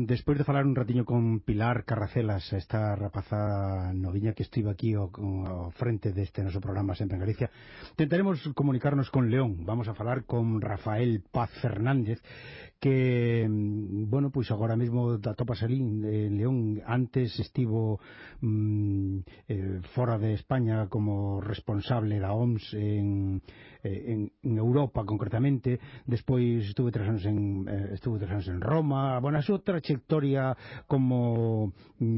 despois de falar un ratiño con Pilar Carracelas, esta rapaza noviña que estivo aquí ao frente deste noso programa Sempre en Galicia, tentaremos comunicarnos con León. Vamos a falar con Rafael Paz Fernández, que, bueno, pois agora mesmo atopas ali en León. Antes estivo fora de España como responsable da OMS en Europa concretamente. Despois estuve 3 anos en Roma. Bueno, a súa trayectoria como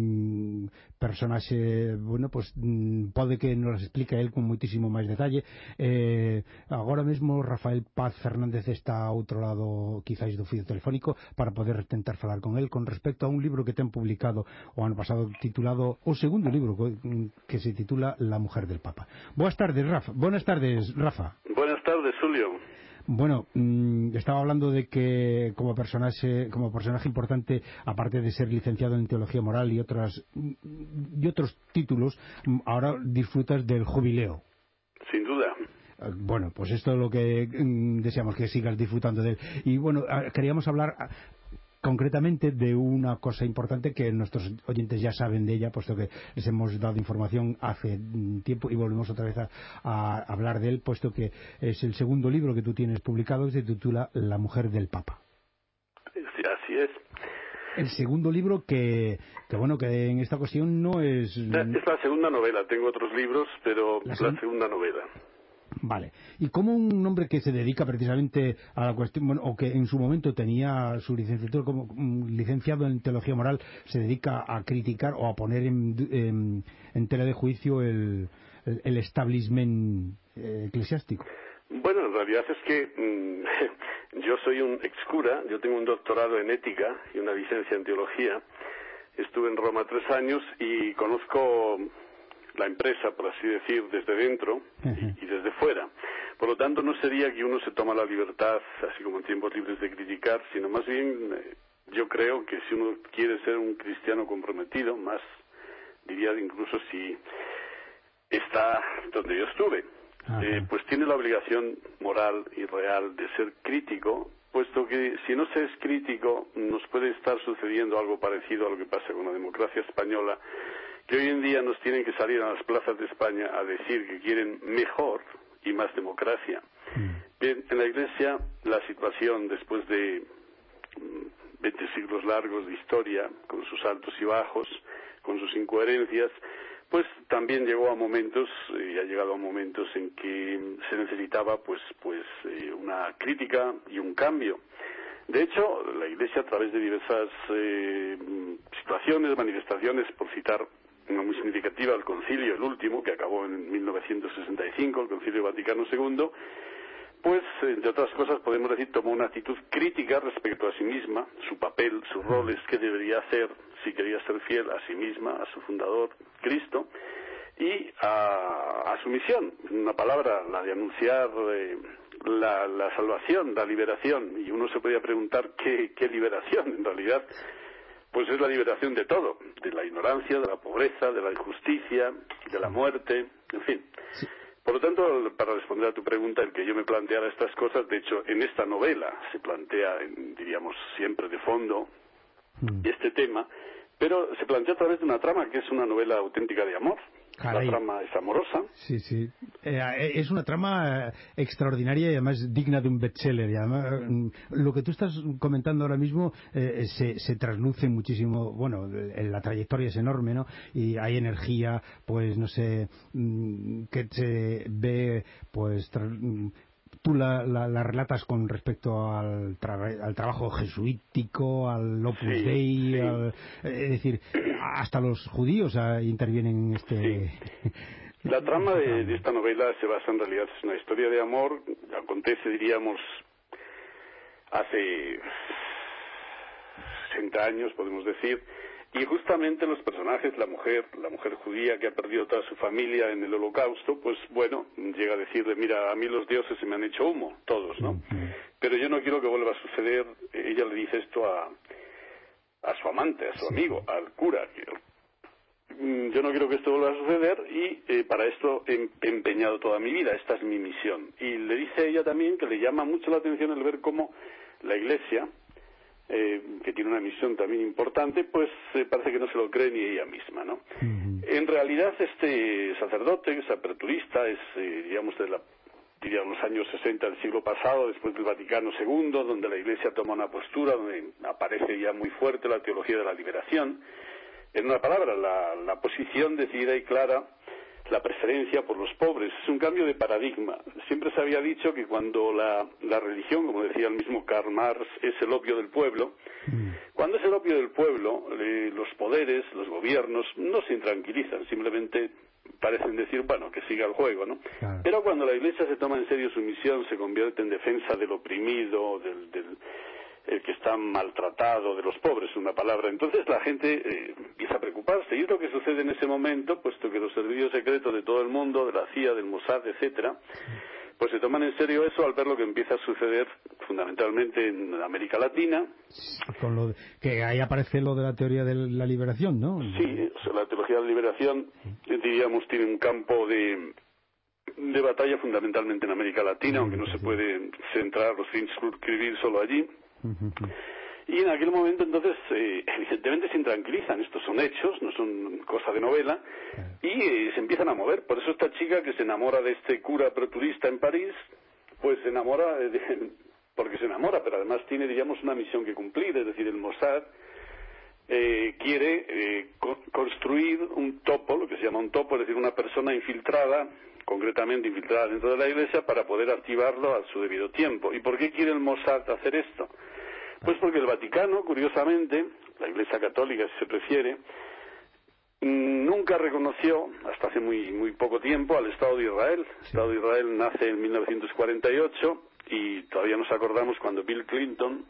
personaxe, bueno, pues pode que nos explique el con moitísimo máis detalle. Agora mesmo Rafael Paz Fernández está a outro lado quizáis do fío telefónico para poder tentar falar con el con respecto a un libro que ten publicado o ano pasado titulado, o segundo libro que se titula La mujer del Papa. Buenas tardes, Rafa. Buenas tardes, Rafa. Buenas tardes, Julio. Bueno, estaba hablando de que como personaje importante, aparte de ser licenciado en Teología Moral y otros títulos, ahora disfrutas del jubileo. Sin duda. Bueno, pues esto es lo que deseamos, que sigas disfrutando de él. Y bueno, queríamos hablar concretamente de una cosa importante que nuestros oyentes ya saben de ella, puesto que les hemos dado información hace tiempo y volvemos otra vez a hablar de él, puesto que es el segundo libro que tú tienes publicado, que se titula La mujer del Papa. Sí, así es. El segundo libro que bueno, que en esta ocasión no es... Es la segunda novela, tengo otros libros, pero la segunda novela. Vale. ¿Y cómo un hombre que se dedica precisamente a la cuestión, bueno, o que en su momento tenía su licenciatura como licenciado en Teología Moral, se dedica a criticar o a poner en tela de juicio el establishment eclesiástico? Bueno, en realidad es que yo soy un excura, yo tengo un doctorado en ética y una licencia en teología. Estuve en Roma 3 años y conozco la empresa, por así decir, desde dentro y desde fuera. Por lo tanto, no sería que uno se toma la libertad, así como en tiempos libres, de criticar, sino más bien yo creo que si uno quiere ser un cristiano comprometido, más diría incluso si está donde yo estuve, pues tiene la obligación moral y real de ser crítico, puesto que si no se es crítico nos puede estar sucediendo algo parecido a lo que pasa con la democracia española, que hoy en día nos tienen que salir a las plazas de España a decir que quieren mejor y más democracia. Bien, en la Iglesia la situación, después de 20 siglos largos de historia, con sus altos y bajos, con sus incoherencias, pues también llegó a momentos, y ha llegado a momentos en que se necesitaba pues una crítica y un cambio. De hecho, la Iglesia, a través de diversas situaciones, manifestaciones, por citar una muy significativa, el concilio, el último, que acabó en 1965, el Concilio Vaticano II, pues, entre otras cosas, podemos decir, tomó una actitud crítica respecto a sí misma, su papel, sus roles, qué debería hacer si quería ser fiel a sí misma, a su fundador, Cristo, y a su misión, una palabra, la de anunciar la salvación, la liberación. Y uno se podía preguntar qué liberación, en realidad. Pues es la liberación de todo, de la ignorancia, de la pobreza, de la injusticia, de la muerte, en fin. Sí. Por lo tanto, para responder a tu pregunta, el que yo me planteara estas cosas, de hecho, en esta novela se plantea, diríamos, siempre de fondo, este tema, pero se plantea a través de una trama que es una novela auténtica de amor. Caray. La trama es amorosa. Sí, sí. Es una trama extraordinaria y además digna de un bestseller. Y además, lo que tú estás comentando ahora mismo se trasluce muchísimo. Bueno, la trayectoria es enorme, ¿no? Y hay energía, pues no sé, que se ve, pues... Tú la relatas con respecto al trabajo jesuítico, al Opus Dei, es decir, hasta los judíos intervienen en este... Sí. La trama de esta novela se basa en realidad, es una historia de amor, acontece, diríamos, hace 60 años, podemos decir, y justamente los personajes, la mujer judía que ha perdido toda su familia en el Holocausto, pues bueno, llega a decirle, mira, a mí los dioses se me han hecho humo, todos, ¿no? Pero yo no quiero que vuelva a suceder. Ella le dice esto a su amante, a su amigo, al cura. Yo no quiero que esto vuelva a suceder y para esto he empeñado toda mi vida, esta es mi misión. Y le dice a ella también que le llama mucho la atención el ver cómo la Iglesia que tiene una misión también importante, pues parece que no se lo cree ni ella misma, ¿no? En realidad este sacerdote, es aperturista, es, digamos, diríamos, los años 60 del siglo pasado, después del Vaticano II, donde la Iglesia toma una postura, donde aparece ya muy fuerte la teología de la liberación. En una palabra, la posición decidida y clara, la preferencia por los pobres. Es un cambio de paradigma. Siempre se había dicho que cuando la religión, como decía el mismo Karl Marx, es el opio del pueblo, cuando es el opio del pueblo, los poderes, los gobiernos, no se intranquilizan, simplemente parecen decir, bueno, que siga el juego, ¿no? Claro. Pero cuando la Iglesia se toma en serio su misión, se convierte en defensa del oprimido, el que está maltratado, de los pobres, una palabra. Entonces la gente empieza a preocuparse, y es lo que sucede en ese momento, puesto que los servicios secretos de todo el mundo, de la CIA, del Mossad, etcétera, pues se toman en serio eso al ver lo que empieza a suceder fundamentalmente en América Latina. Con que ahí aparece lo de la teoría de la liberación, ¿no? Sí, o sea, la teología de la liberación, diríamos, tiene un campo de batalla fundamentalmente en América Latina, aunque no se puede centrar o circunscribir solo allí. Y en aquel momento entonces evidentemente se intranquilizan, estos son hechos, no son cosa de novela, y se empiezan a mover. Por eso esta chica que se enamora de este cura aperturista en París, pues se enamora porque se enamora, pero además tiene, digamos, una misión que cumplir. Es decir, el Mossad quiere construir un topo, lo que se llama un topo, es decir, una persona infiltrada, concretamente infiltrada dentro de la Iglesia, para poder activarlo a su debido tiempo. ¿Y por qué quiere el Mossad hacer esto? Pues porque el Vaticano, curiosamente, la Iglesia Católica, si se prefiere, nunca reconoció, hasta hace muy poco tiempo, al Estado de Israel. El Estado de Israel nace en 1948 y todavía nos acordamos cuando Bill Clinton,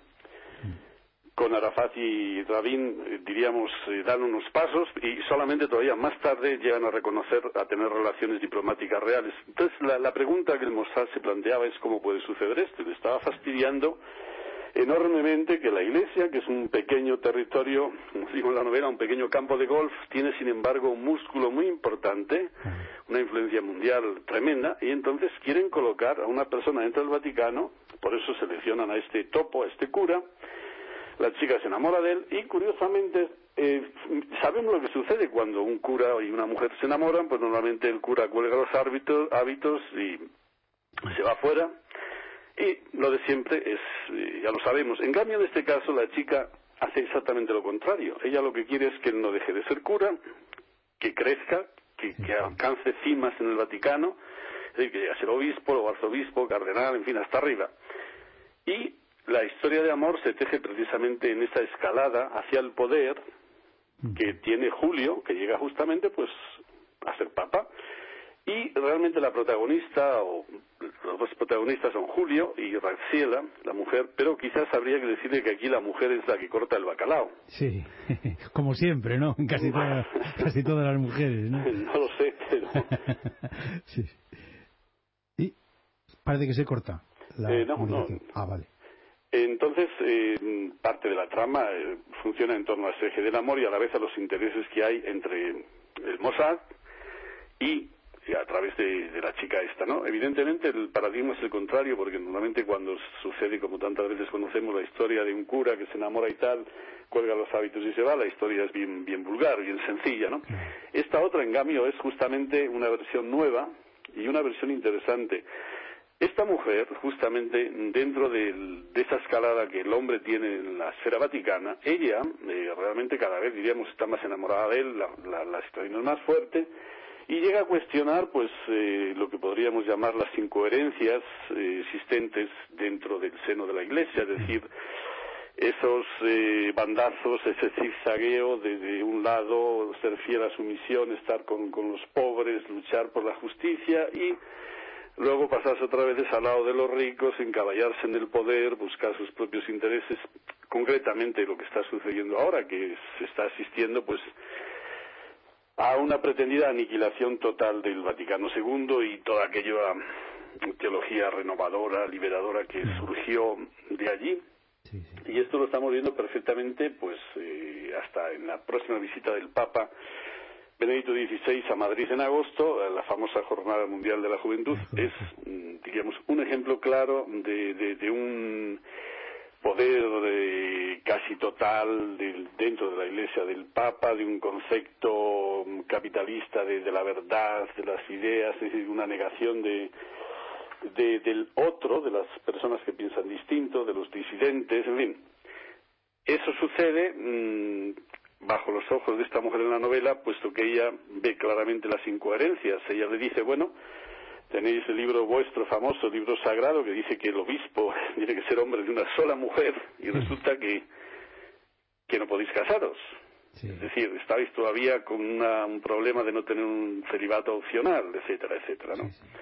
con Arafat y Rabin, diríamos, dan unos pasos, y solamente todavía más tarde llegan a reconocer, a tener relaciones diplomáticas reales. Entonces la pregunta que el Mossad se planteaba es cómo puede suceder esto. Le estaba fastidiando enormemente que la Iglesia, que es un pequeño territorio, como digo en la novela, un pequeño campo de golf, tiene sin embargo un músculo muy importante, una influencia mundial tremenda, y entonces quieren colocar a una persona dentro del Vaticano. Por eso seleccionan a este topo, a este cura. La chica se enamora de él y, curiosamente, sabemos lo que sucede cuando un cura y una mujer se enamoran. Pues normalmente el cura cuelga los hábitos y se va fuera. Y lo de siempre es, ya lo sabemos. En cambio, en este caso, la chica hace exactamente lo contrario. Ella lo que quiere es que él no deje de ser cura, que crezca, que alcance cimas en el Vaticano, es decir, que llegue a ser obispo, o arzobispo, cardenal, en fin, hasta arriba. Y la historia de amor se teje precisamente en esa escalada hacia el poder que tiene Julio, que llega justamente pues a ser papa. Y realmente la protagonista, o los dos protagonistas son Julio y Graciela, la mujer, pero quizás habría que decirle que aquí la mujer es la que corta el bacalao. Sí, como siempre, ¿no? Casi todas las mujeres, ¿no? No lo sé, pero... Sí. Y parece que se corta la comunicación. Ah, vale. Entonces, parte de la trama funciona en torno a ese eje del amor y a la vez a los intereses que hay entre el Mossad y a través de la chica esta, ¿no? Evidentemente el paradigma es el contrario, porque normalmente cuando sucede, como tantas veces conocemos, la historia de un cura que se enamora y tal, cuelga los hábitos y se va, la historia es bien vulgar, bien sencilla, ¿no? Esta otra, en cambio, es justamente una versión nueva y una versión interesante. Esta mujer, justamente dentro de esa escalada que el hombre tiene en la esfera vaticana, ella realmente cada vez, diríamos, está más enamorada de él, la situación es más fuerte, y llega a cuestionar pues lo que podríamos llamar las incoherencias existentes dentro del seno de la Iglesia, es decir, esos bandazos, ese zigzagueo de un lado, ser fiel a su misión, estar con los pobres, luchar por la justicia, y luego pasarse otra vez al lado de los ricos, encaballarse en el poder, buscar sus propios intereses. Concretamente lo que está sucediendo ahora, que se está asistiendo pues a una pretendida aniquilación total del Vaticano II y toda aquella teología renovadora, liberadora que surgió de allí. Sí. Y esto lo estamos viendo perfectamente pues hasta en la próxima visita del Papa Benedicto XVI a Madrid en agosto, la famosa Jornada Mundial de la Juventud. Es, diríamos, un ejemplo claro de poder casi total dentro de la Iglesia del Papa, de un concepto capitalista de la verdad, de las ideas, es decir, una negación del otro, de las personas que piensan distinto, de los disidentes, en fin. Eso sucede bajo los ojos de esta mujer en la novela, puesto que ella ve claramente las incoherencias. Ella le dice, bueno, tenéis el libro vuestro famoso, libro sagrado, que dice que el obispo tiene que ser hombre de una sola mujer, y resulta que no podéis casaros. Sí. Es decir, estáis todavía con un problema de no tener un celibato opcional, etcétera, etcétera, ¿no? Sí.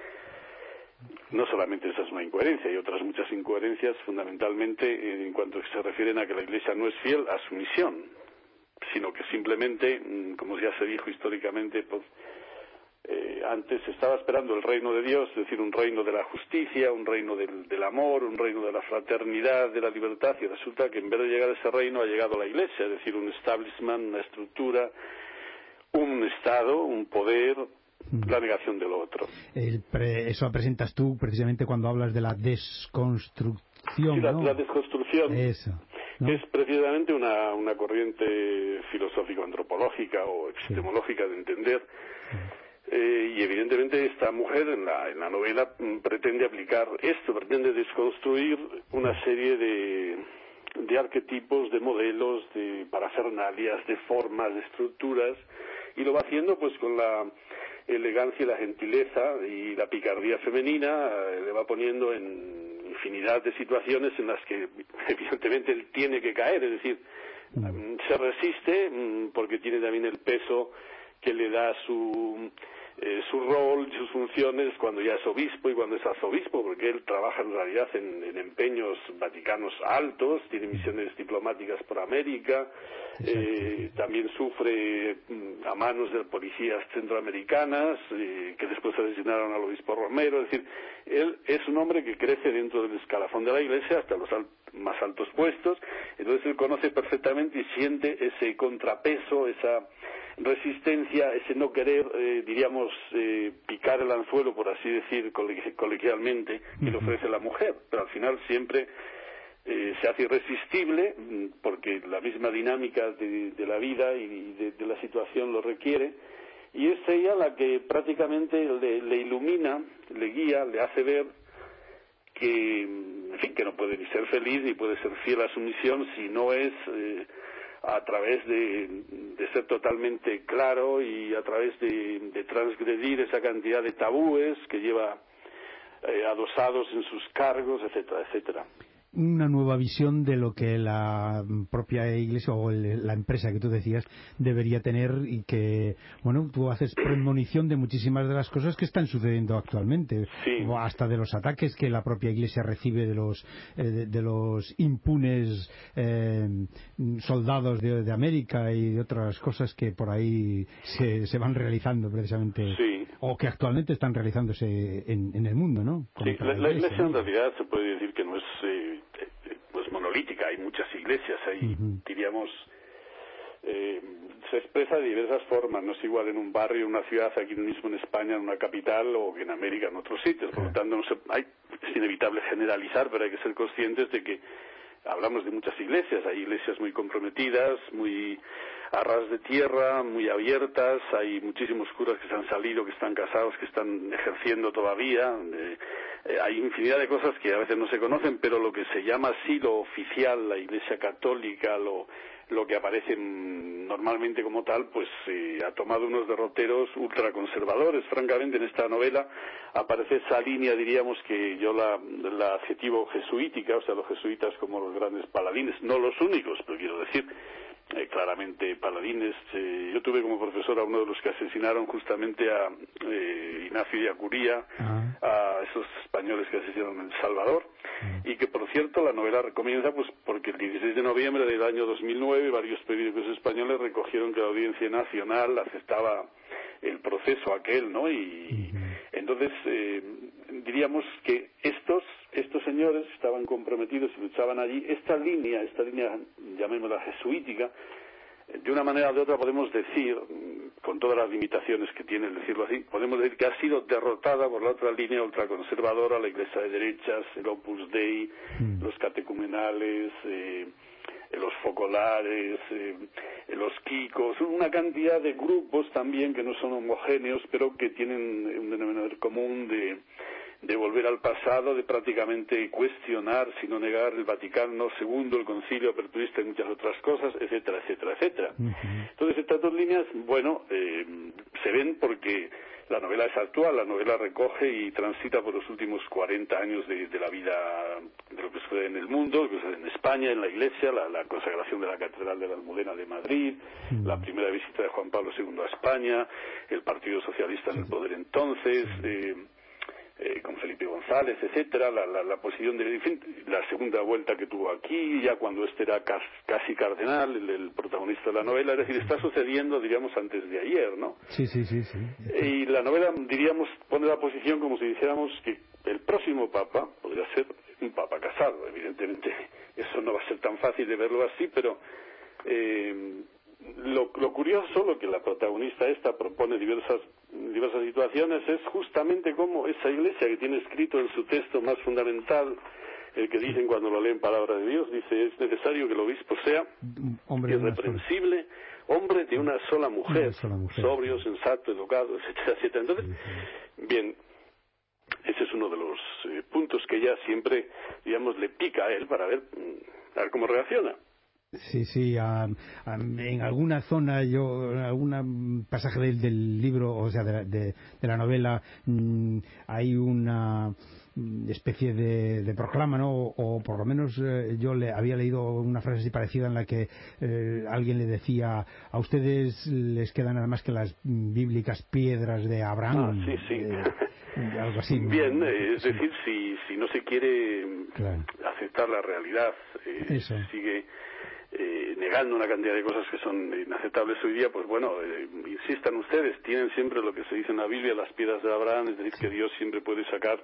No solamente esa es una incoherencia, hay otras muchas incoherencias, fundamentalmente en cuanto se refieren a que la Iglesia no es fiel a su misión, sino que simplemente, como ya se dijo históricamente, pues, antes se estaba esperando el reino de Dios, es decir, un reino de la justicia, un reino del amor, un reino de la fraternidad, de la libertad, y resulta que en vez de llegar a ese reino ha llegado la Iglesia, es decir, un establishment, una estructura, un Estado, un poder, la negación de lo otro. Eso presentas tú precisamente cuando hablas de la desconstrucción. Sí, ¿no? La desconstrucción. Eso, ¿no? Que es precisamente una corriente filosófico-antropológica o epistemológica de entender. Y evidentemente esta mujer en la novela pretende aplicar esto, pretende desconstruir una serie de arquetipos, de modelos, de parafernalias, de formas, de estructuras, y lo va haciendo pues con la elegancia y la gentileza y la picardía femenina, le va poniendo en infinidad de situaciones en las que evidentemente él tiene que caer, es decir, se resiste porque tiene también el peso que le da su rol y sus funciones cuando ya es obispo y cuando es arzobispo, porque él trabaja en realidad en empeños vaticanos altos, tiene misiones diplomáticas por América, también sufre a manos de policías centroamericanas que después asesinaron al obispo Romero, es decir, él es un hombre que crece dentro del escalafón de la Iglesia hasta los más altos puestos, entonces él conoce perfectamente y siente ese contrapeso, esa resistencia, ese no querer, diríamos, picar el anzuelo, por así decir, colegialmente, que le ofrece la mujer, pero al final siempre se hace irresistible, porque la misma dinámica de la vida y de la situación lo requiere, y es ella la que prácticamente le ilumina, le guía, le hace ver que, en fin, que no puede ni ser feliz ni puede ser fiel a su misión si no es a través de ser totalmente claro y a través de transgredir esa cantidad de tabúes que lleva adosados en sus cargos, etcétera, etcétera. Una nueva visión de lo que la propia Iglesia o la empresa que tú decías debería tener, y que, bueno, tú haces premonición de muchísimas de las cosas que están sucediendo actualmente, sí. Hasta de los ataques que la propia Iglesia recibe de los impunes soldados de América y de otras cosas que por ahí se van realizando precisamente, sí. O que actualmente están realizándose en el mundo, ¿no? Sí, la Iglesia en realidad se puede decir que no es pues monolítica, hay muchas iglesias, hay, diríamos, se expresa de diversas formas, no es igual en un barrio, en una ciudad, aquí mismo en España, en una capital, o que en América, en otros sitios, por lo tanto es inevitable generalizar, pero hay que ser conscientes de que hablamos de muchas iglesias, hay iglesias muy comprometidas, muy a ras de tierra, muy abiertas, hay muchísimos curas que se han salido, que están casados, que están ejerciendo todavía, hay infinidad de cosas que a veces no se conocen, pero lo que se llama así lo oficial, la Iglesia católica, lo que aparece normalmente como tal, pues ha tomado unos derroteros ultraconservadores. Francamente, en esta novela aparece esa línea, diríamos, que yo la adjetivo jesuítica, o sea, los jesuitas como los grandes paladines, no los únicos, pero quiero decir, claramente paladines. Yo tuve como profesor a uno de los que asesinaron justamente a Ignacio de Acuría, a esos españoles que asesinaron en El Salvador, y que, por cierto, la novela comienza pues porque el 16 de noviembre del año 2009 varios periódicos españoles recogieron que la Audiencia Nacional aceptaba el proceso aquel, ¿no? Y entonces diríamos que estos señores estaban comprometidos y luchaban allí. Esta línea, llamémosla jesuítica, de una manera o de otra podemos decir, con todas las limitaciones que tiene, decirlo así, podemos decir que ha sido derrotada por la otra línea ultraconservadora, la Iglesia de derechas, el Opus Dei, los catecumenales, los focolares, los kikos, una cantidad de grupos también que no son homogéneos, pero que tienen un denominador común de volver al pasado, de prácticamente cuestionar, si no negar, el Vaticano II, el Concilio Aperturista y muchas otras cosas, etcétera, etcétera, etcétera. Entonces, estas dos líneas, bueno, se ven porque la novela es actual, la novela recoge y transita por los últimos 40 años de la vida, de lo que sucede en el mundo, lo que sucede en España, en la Iglesia, la consagración de la Catedral de la Almudena de Madrid, la primera visita de Juan Pablo II a España, el Partido Socialista en el poder entonces, con Felipe González, etcétera, la posición de la segunda vuelta que tuvo aquí, ya cuando este era casi cardenal, el protagonista de la novela, es decir, está sucediendo, diríamos, antes de ayer, ¿no? Sí. Y la novela, diríamos, pone la posición como si dijéramos que el próximo papa podría ser un papa casado, evidentemente. Eso no va a ser tan fácil de verlo así, pero lo curioso, lo que la protagonista esta propone diversas situaciones, es justamente cómo esa Iglesia que tiene escrito en su texto más fundamental, el que dicen cuando lo leen palabra de Dios, dice: es necesario que el obispo sea irreprensible, hombre de una sola mujer, sobrio, sensato, educado, etcétera, etcétera. Entonces, bien, ese es uno de los puntos que ella siempre, digamos, le pica a él para ver cómo reacciona. Sí, en alguna zona, en algún pasaje del libro, o sea, de la novela, hay una especie de proclama, ¿no? O por lo menos yo había leído una frase así parecida en la que alguien le decía: a ustedes les quedan nada más que las bíblicas piedras de Abraham. Sí. Algo así, ¿no? Bien, es decir, si no se quiere aceptar la realidad, sigue negando una cantidad de cosas que son inaceptables hoy día, pues bueno, insistan ustedes, tienen siempre lo que se dice en la Biblia, las piedras de Abraham, es decir, que Dios siempre puede sacar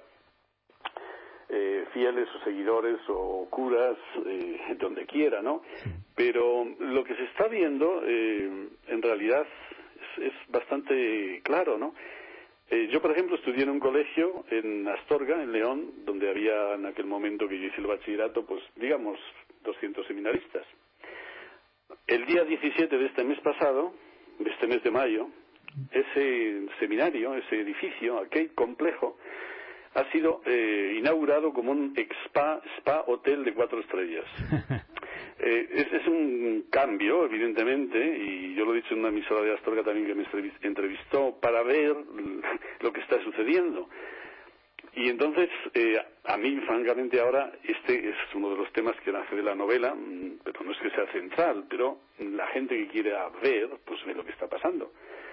fieles o seguidores o curas donde quiera, ¿no? Pero lo que se está viendo en realidad es bastante claro, ¿no? Yo, por ejemplo, estudié en un colegio en Astorga, en León, donde había en aquel momento que yo hice el bachillerato, pues digamos 200 seminaristas. El día 17 de este mes pasado, de este mes de mayo, ese seminario, ese edificio, aquel complejo, ha sido inaugurado como un spa hotel de 4 estrellas. Es un cambio, evidentemente, y yo lo he dicho en una emisora de Astorga también que me entrevistó para ver lo que está sucediendo. Y entonces, a mí, francamente, ahora, este es uno de los temas que nace de la novela, pero no es que sea central, pero la gente que quiera ver, pues ve lo que está pasando.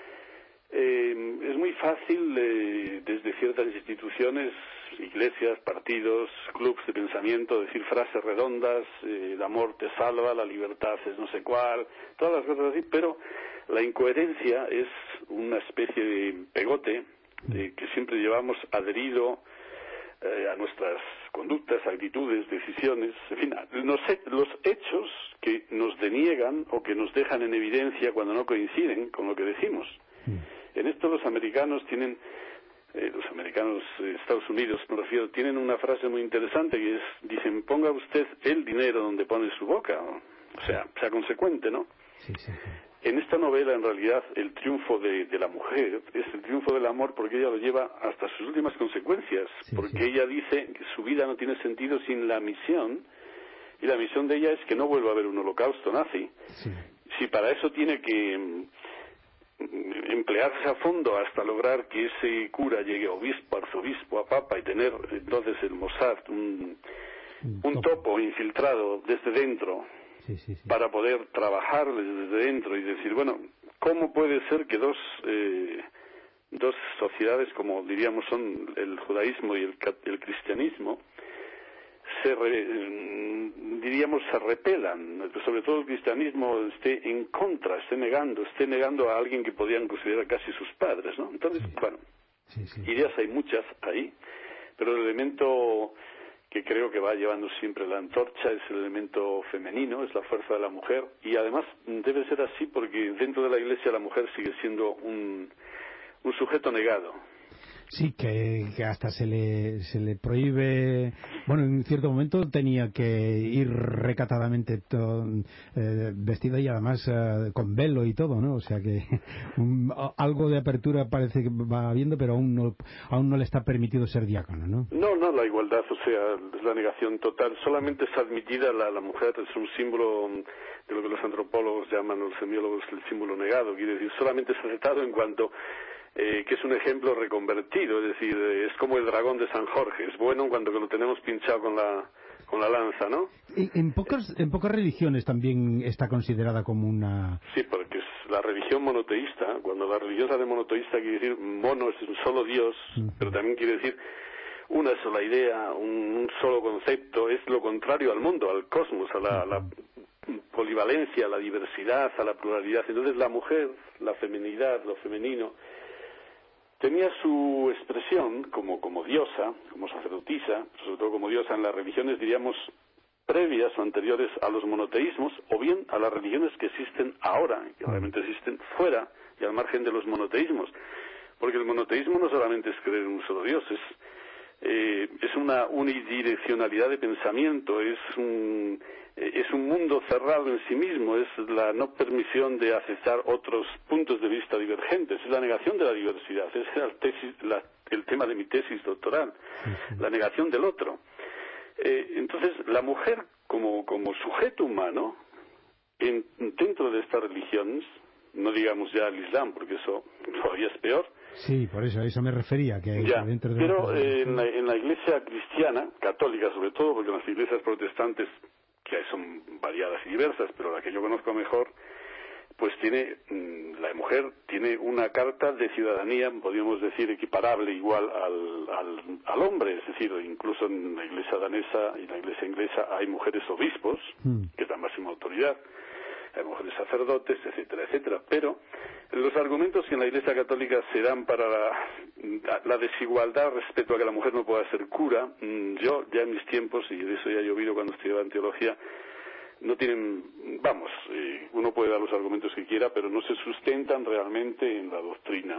Es muy fácil, desde ciertas instituciones, iglesias, partidos, clubes de pensamiento, decir frases redondas: el amor te salva, la libertad es no sé cuál, todas las cosas así, pero la incoherencia es una especie de pegote que siempre llevamos adherido a nuestras conductas, actitudes, decisiones, en fin, los hechos que nos deniegan o que nos dejan en evidencia cuando no coinciden con lo que decimos. En esto los americanos tienen, Estados Unidos me refiero, tienen una frase muy interesante que dicen: ponga usted el dinero donde pone su boca, o sea consecuente, ¿no? Sí. En esta novela, en realidad, el triunfo de la mujer es el triunfo del amor, porque ella lo lleva hasta sus últimas consecuencias, porque ella dice que su vida no tiene sentido sin la misión, y la misión de ella es que no vuelva a haber un holocausto nazi. Si para eso tiene que emplearse a fondo hasta lograr que ese cura llegue a obispo, arzobispo, a papa, y tener entonces el Mossad, un topo infiltrado desde dentro, para poder trabajar desde dentro y decir, bueno, ¿cómo puede ser que dos sociedades, como diríamos son el judaísmo y el cristianismo, se repelan, sobre todo el cristianismo esté en contra, esté negando a alguien que podían considerar casi sus padres, ¿no? Entonces, bueno, ideas hay muchas ahí, pero el elemento que creo que va llevando siempre la antorcha, es el elemento femenino, es la fuerza de la mujer, y además debe ser así porque dentro de la Iglesia la mujer sigue siendo un sujeto negado. Sí, que hasta se le prohíbe. Bueno, en cierto momento tenía que ir recatadamente vestida y además con velo y todo, ¿no? O sea que algo de apertura parece que va habiendo, pero aún no le está permitido ser diácono, ¿no? No, la igualdad, o sea, es la negación total. Solamente es admitida la mujer, es un símbolo de lo que los antropólogos llaman, los semiólogos, el símbolo negado. Quiere decir, solamente es aceptado en cuanto que es un ejemplo reconvertido, es decir, es como el dragón de San Jorge, es bueno cuando lo tenemos pinchado con la lanza, ¿no? En pocas religiones también está considerada como una... Sí, porque es la religión monoteísta. Cuando la religión se hace monoteísta quiere decir mono es un solo Dios, pero también quiere decir una sola idea, un solo concepto. Es lo contrario al mundo, al cosmos, a la polivalencia, a la diversidad, a la pluralidad. Entonces la mujer, la feminidad, lo femenino, tenía su expresión como diosa, como sacerdotisa, sobre todo como diosa en las religiones, diríamos, previas o anteriores a los monoteísmos, o bien a las religiones que existen ahora, que realmente existen fuera y al margen de los monoteísmos. Porque el monoteísmo no solamente es creer en un solo Dios, es una unidireccionalidad de pensamiento, es un mundo cerrado en sí mismo, es la no permisión de aceptar otros puntos de vista divergentes, es la negación de la diversidad, ese era el tema de mi tesis doctoral, la negación del otro. Entonces, la mujer como sujeto humano, dentro de estas religiones, no digamos ya el Islam, porque eso todavía es peor. Sí, por eso me refería. Dentro de pero en la iglesia cristiana, católica sobre todo, porque en las iglesias protestantes, que son variadas y diversas, pero la que yo conozco mejor, pues la mujer tiene una carta de ciudadanía, podríamos decir, equiparable, igual al hombre, es decir, incluso en la iglesia danesa y la iglesia inglesa hay mujeres obispos, que es la máxima autoridad, hay mujeres sacerdotes, etcétera, etcétera, pero los argumentos que en la Iglesia Católica se dan para la desigualdad respecto a que la mujer no pueda ser cura, yo ya en mis tiempos, y de eso ya he llovido cuando estudiaba en teología, no tienen, uno puede dar los argumentos que quiera, pero no se sustentan realmente en la doctrina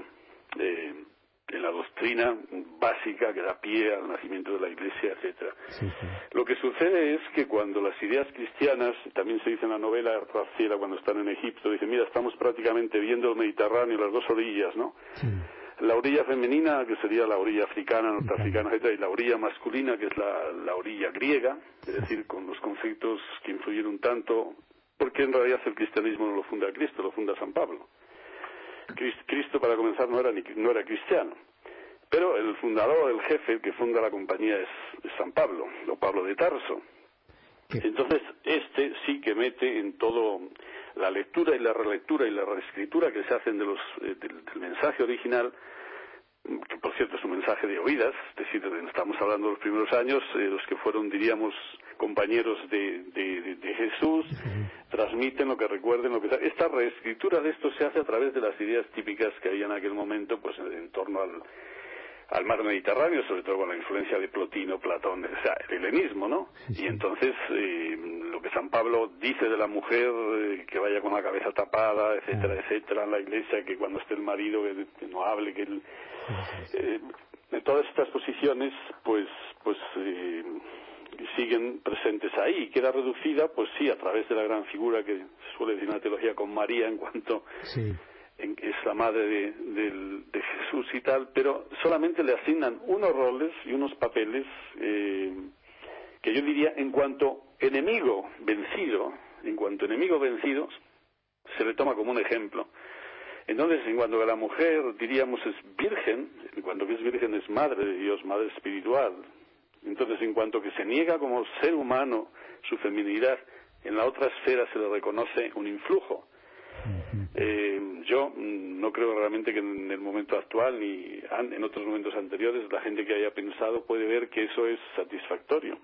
básica que da pie al nacimiento de la Iglesia, etcétera. Sí. Lo que sucede es que cuando las ideas cristianas, también se dice en la novela Raziela cuando están en Egipto, dicen, mira, estamos prácticamente viendo el Mediterráneo, las dos orillas, ¿no? Sí. La orilla femenina, que sería la orilla africana, norteafricana, etcétera, y la orilla masculina, que es la orilla griega, es decir, con los conflictos que influyeron tanto, porque en realidad el cristianismo no lo funda Cristo, lo funda San Pablo. Cristo, para comenzar, no era cristiano, pero el fundador, el jefe, el que funda la compañía es San Pablo, o Pablo de Tarso. Entonces, sí que mete en todo la lectura y la relectura y la reescritura que se hacen del mensaje original, que por cierto es un mensaje de oídas, es decir, estamos hablando de los primeros años, los que fueron, diríamos, compañeros de Jesús, transmiten lo que recuerden, esta reescritura de esto se hace a través de las ideas típicas que había en aquel momento, pues en torno al mar Mediterráneo, sobre todo con la influencia de Plotino, Platón, o sea, el helenismo, ¿no? Sí. Y entonces, lo que San Pablo dice de la mujer, que vaya con la cabeza tapada, etcétera, etcétera, en la iglesia, que cuando esté el marido, que no hable, que él... todas estas posiciones, pues siguen presentes ahí. Queda reducida, pues sí, a través de la gran figura que se suele decir en la teología con María, en cuanto... Sí. Es la madre de Jesús y tal, pero solamente le asignan unos roles y unos papeles que yo diría en cuanto enemigo vencido se le toma como un ejemplo. Entonces, en cuanto a la mujer, diríamos, es virgen, en cuanto que es virgen es madre de Dios, madre espiritual. Entonces, en cuanto que se niega como ser humano su feminidad, en la otra esfera se le reconoce un influjo. Yo no creo realmente que en el momento actual ni en otros momentos anteriores la gente que haya pensado puede ver que eso es satisfactorio.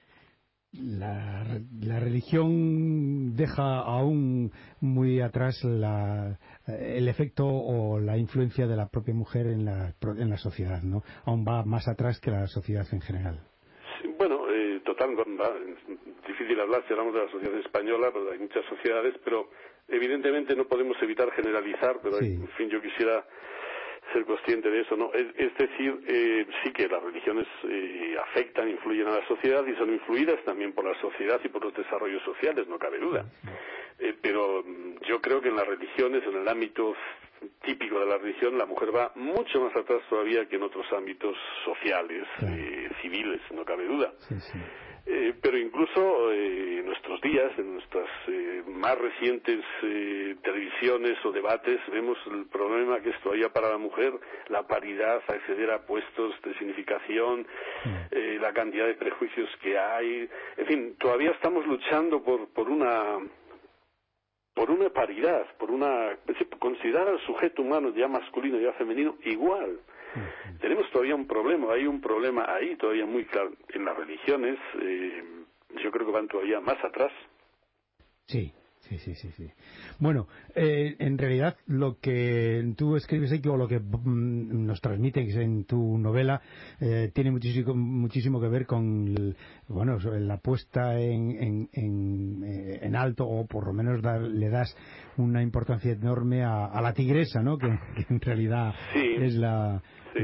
La religión deja aún muy atrás el efecto o la influencia de la propia mujer en la sociedad, ¿no? Aún va más atrás que la sociedad en general. Sí, bueno, perdón, es difícil hablar si hablamos de la sociedad española, pero hay muchas sociedades, pero evidentemente no podemos evitar generalizar, pero en fin, yo quisiera ser consciente de eso, ¿no? Es decir, sí que las religiones afectan, influyen a la sociedad y son influidas también por la sociedad y por los desarrollos sociales, no cabe duda. Pero yo creo que en las religiones, en el ámbito típico de la religión, la mujer va mucho más atrás todavía que en otros ámbitos sociales, civiles, no cabe duda. Pero incluso en nuestros días, en nuestras más recientes televisiones o debates, vemos el problema que es todavía para la mujer, la paridad, acceder a puestos de significación, la cantidad de prejuicios que hay. En fin, todavía estamos luchando por una paridad, considerar al sujeto humano ya masculino y ya femenino igual. Tenemos todavía un problema, hay un problema ahí todavía muy claro. En las religiones yo creo que van todavía más atrás. Sí. Bueno, en realidad lo que tú escribes aquí o lo que nos transmites en tu novela tiene muchísimo que ver con la puesta en alto, o por lo menos le das una importancia enorme a la tigresa, ¿no? Que en realidad es la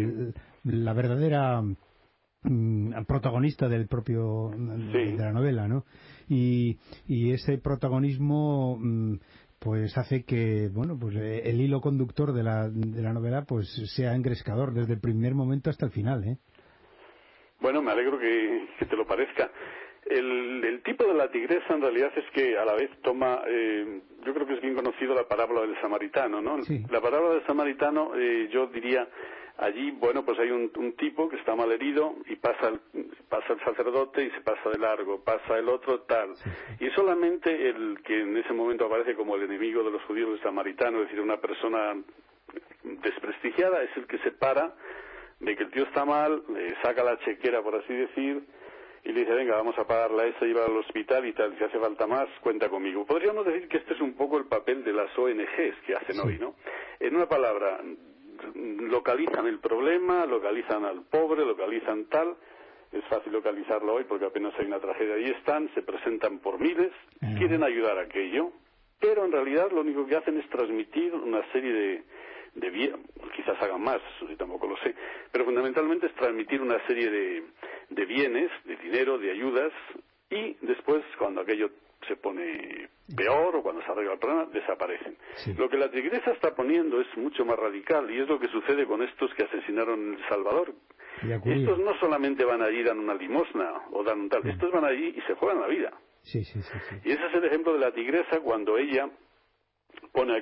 verdadera protagonista del propio de la novela, ¿no? Y ese protagonismo pues hace que el hilo conductor de la novela pues sea engrescador desde el primer momento hasta el final, ¿eh? Bueno, me alegro que te lo parezca. El tipo de la tigresa en realidad es que a la vez toma, yo creo que es bien conocido la parábola del samaritano, ¿no? Sí. La parábola del samaritano, yo diría, allí, pues hay un tipo que está mal herido y pasa el sacerdote y se pasa de largo, pasa el otro tal. Y solamente el que en ese momento aparece como el enemigo de los judíos, el samaritano, es decir, una persona desprestigiada, es el que se para, ve que el tío está mal, le saca la chequera, por así decir, y le dice, venga, vamos a pagarla esa, llevar al hospital y tal, si hace falta más, cuenta conmigo. Podríamos decir que este es un poco el papel de las ONGs que hacen hoy, ¿no? En una palabra, localizan el problema, localizan al pobre, localizan tal. Es fácil localizarlo hoy porque apenas hay una tragedia. Ahí están, se presentan por miles, quieren ayudar a aquello, pero en realidad lo único que hacen es transmitir una serie de bienes, quizás hagan más, yo tampoco lo sé, pero fundamentalmente es transmitir una serie de bienes, de dinero, de ayudas, y después, cuando aquello se pone peor o cuando se arregla el problema, desaparecen. Lo que la tigresa está poniendo es mucho más radical, y es lo que sucede con estos que asesinaron en El Salvador. Estos no solamente van allí y dan una limosna o dan un tal, estos van allí y se juegan la vida. Y ese es el ejemplo de la tigresa cuando ella pone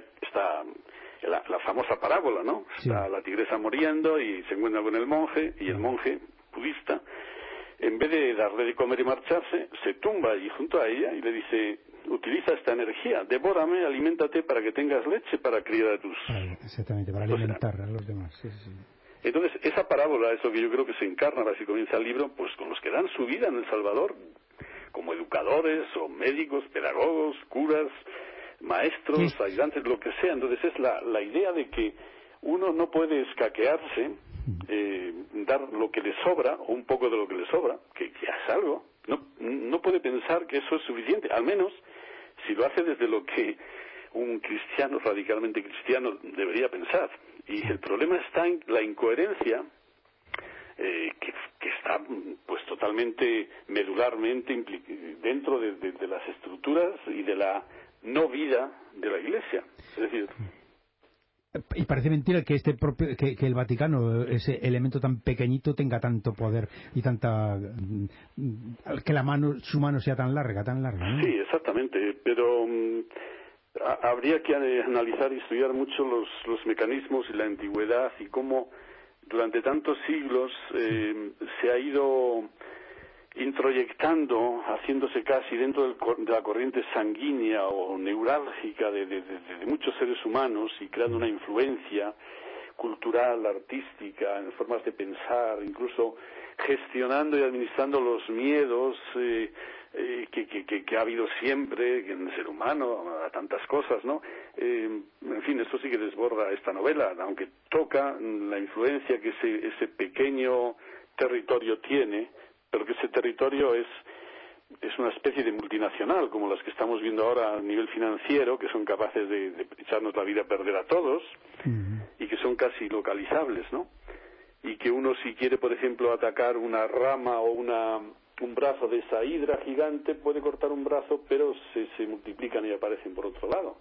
la famosa parábola, ¿no? Está la tigresa muriendo y se encuentra con el monje, y el monje budista, en vez de darle de comer y marcharse, se tumba allí junto a ella y le dice, utiliza esta energía, devórame, aliméntate para que tengas leche para criar a tus... Exactamente, para alimentar a los demás. Entonces, esa parábola es lo que yo creo que se encarna, así comienza el libro, pues con los que dan su vida en El Salvador, como educadores o médicos, pedagogos, curas, maestros, ayudantes, lo que sea. Entonces es la idea de que uno no puede escaquearse, dar lo que le sobra, o un poco de lo que le sobra, que ya es algo. No puede pensar que eso es suficiente, al menos si lo hace desde lo que un cristiano, radicalmente cristiano, debería pensar. Y el problema está en la incoherencia que está pues totalmente medularmente dentro de las estructuras y de la no vida de la Iglesia. Es decir, y parece mentira que que el Vaticano, ese elemento tan pequeñito, tenga tanto poder y tanta que su mano sea tan larga, ¿no? Sí, exactamente, pero habría que analizar y estudiar mucho los mecanismos y la antigüedad y cómo durante tantos siglos se ha ido introyectando, haciéndose casi dentro de la corriente sanguínea o neurálgica de muchos seres humanos, y creando una influencia cultural, artística, en formas de pensar, incluso gestionando y administrando los miedos que ha habido siempre en el ser humano a tantas cosas, ¿no? En fin, esto sí que desborda esta novela, aunque toca la influencia que ese pequeño territorio tiene, pero que ese territorio es es una especie de multinacional, como las que estamos viendo ahora a nivel financiero, que son capaces de echarnos la vida a perder a todos y que son casi localizables, ¿no? Y que uno, si quiere, por ejemplo, atacar una rama o un brazo de esa hidra gigante, puede cortar un brazo, pero se multiplican y aparecen por otro lado.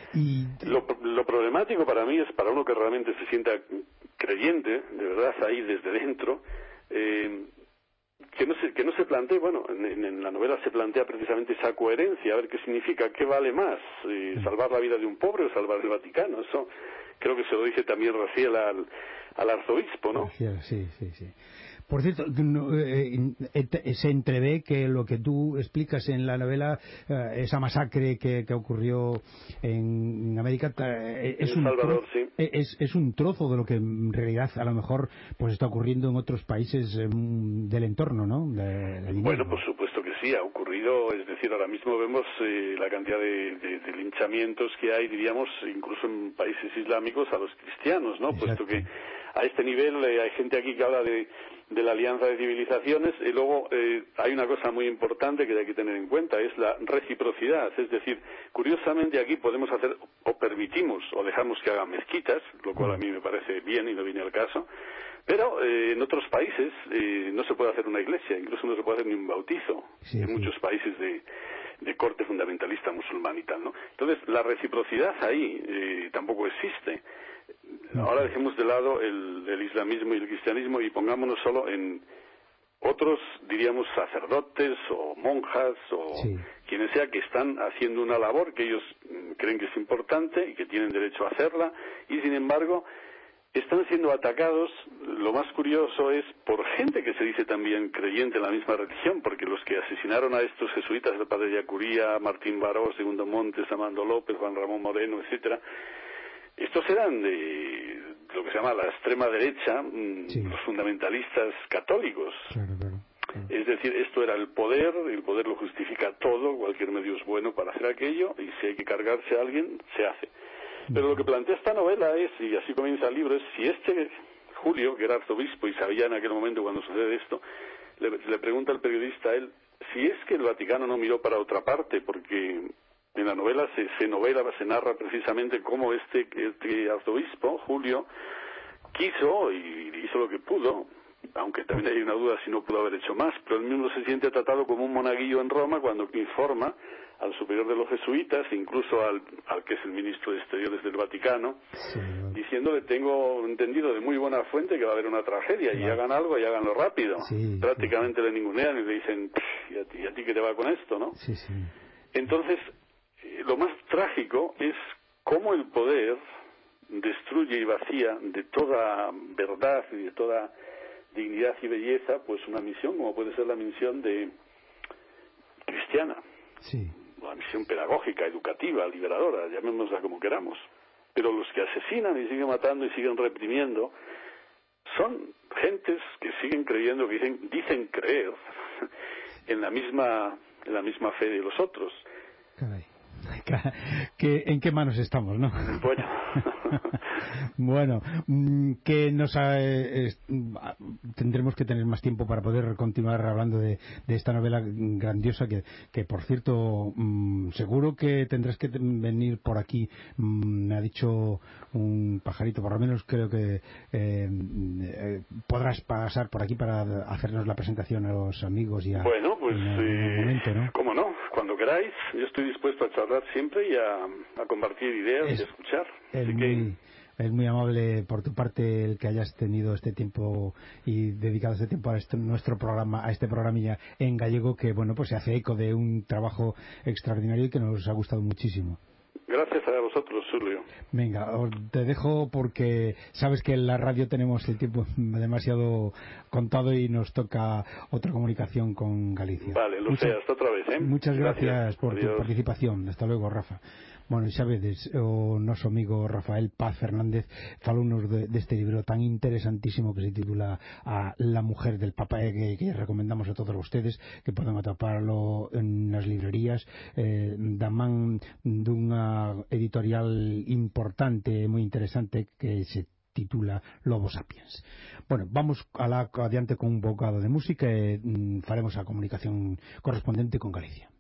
Lo problemático para mí es, para uno que realmente se sienta creyente, de verdad, ahí desde dentro, que no se plantee, bueno, en la novela se plantea precisamente esa coherencia, a ver qué significa, qué vale más, salvar la vida de un pobre o salvar el Vaticano. Eso creo que se lo dice también Raziel al arzobispo, ¿no? Sí. Por cierto, se entrevé que lo que tú explicas en la novela, esa masacre que ocurrió en América, es un trozo de lo que en realidad a lo mejor pues está ocurriendo en otros países del entorno, ¿no? Bueno, por supuesto que sí, ha ocurrido. Es decir, ahora mismo vemos la cantidad de linchamientos que hay, diríamos, incluso en países islámicos a los cristianos, ¿no? Exacto. Puesto que a este nivel hay gente aquí que habla de la alianza de civilizaciones, y luego hay una cosa muy importante que hay que tener en cuenta, es la reciprocidad. Es decir, curiosamente aquí podemos hacer, o permitimos, o dejamos que hagan mezquitas, lo cual a mí me parece bien y no viene al caso, pero en otros países no se puede hacer una iglesia, incluso no se puede hacer ni un bautizo, en muchos países de corte fundamentalista musulmán y tal, ¿no? Entonces, la reciprocidad ahí tampoco existe. Ahora dejemos de lado el islamismo y el cristianismo y pongámonos solo en otros, diríamos, sacerdotes o monjas o quienes sea que están haciendo una labor que ellos creen que es importante y que tienen derecho a hacerla, y sin embargo están siendo atacados. Lo más curioso es por gente que se dice también creyente en la misma religión, porque los que asesinaron a estos jesuitas, el padre Yacuría, Martín Baró, Segundo Montes, Amando López, Juan Ramón Moreno, etcétera, estos eran de lo que se llama la extrema derecha, los fundamentalistas católicos. Claro. Es decir, esto era el poder lo justifica todo, cualquier medio es bueno para hacer aquello, y si hay que cargarse a alguien, se hace. Pero lo que plantea esta novela es, y así comienza el libro, es si Julio, que era arzobispo y sabía en aquel momento cuando sucede esto, le pregunta al periodista a él si es que el Vaticano no miró para otra parte, porque en la novela se narra precisamente cómo este arzobispo, Julio, quiso y hizo lo que pudo, aunque también hay una duda si no pudo haber hecho más, pero él mismo se siente tratado como un monaguillo en Roma cuando informa al superior de los jesuitas, incluso al que es el ministro de Exteriores del Vaticano, diciéndole: tengo entendido de muy buena fuente que va a haber una tragedia, y hagan algo y háganlo rápido. Prácticamente le ningunean y le dicen: ¿y a ti qué te va con esto, no? Entonces, lo más trágico es cómo el poder destruye y vacía de toda verdad y de toda dignidad y belleza, pues una misión como puede ser la misión de cristiana, una misión pedagógica, educativa, liberadora, llamémosla como queramos. Pero los que asesinan y siguen matando y siguen reprimiendo son gentes que siguen creyendo, que dicen creer en la misma fe de los otros. Caray. ¿En qué manos estamos, no? Bueno, que tendremos que tener más tiempo para poder continuar hablando de esta novela grandiosa que por cierto, seguro que tendrás que venir por aquí. Me ha dicho un pajarito, por lo menos creo que podrás pasar por aquí para hacernos la presentación a los amigos y bueno, pues en un momento, ¿no? Cómo no, cuando queráis, yo estoy dispuesto a charlar siempre y a compartir ideas y a escuchar. Es muy amable por tu parte el que hayas tenido este tiempo y dedicado este tiempo a nuestro programa, a este programilla en gallego, que bueno, pues se hace eco de un trabajo extraordinario y que nos ha gustado muchísimo. Gracias a vosotros, Julio. Venga, te dejo porque sabes que en la radio tenemos el tiempo demasiado contado y nos toca otra comunicación con Galicia. Vale, sé, hasta otra vez, ¿eh? Muchas gracias por tu participación. Hasta luego, Rafa. Bueno, xa vedes, o noso amigo Rafael Paz Fernández falounos deste libro tan interesantísimo que se titula La mujer del Papa, que recomendamos a todos vostedes que poden atoparlo nas librerías, da man dunha editorial importante, moi interesante, que se titula Lobo Sapiens. Bueno, vamos adiante con un bocado de música e faremos a comunicación correspondente con Galicia.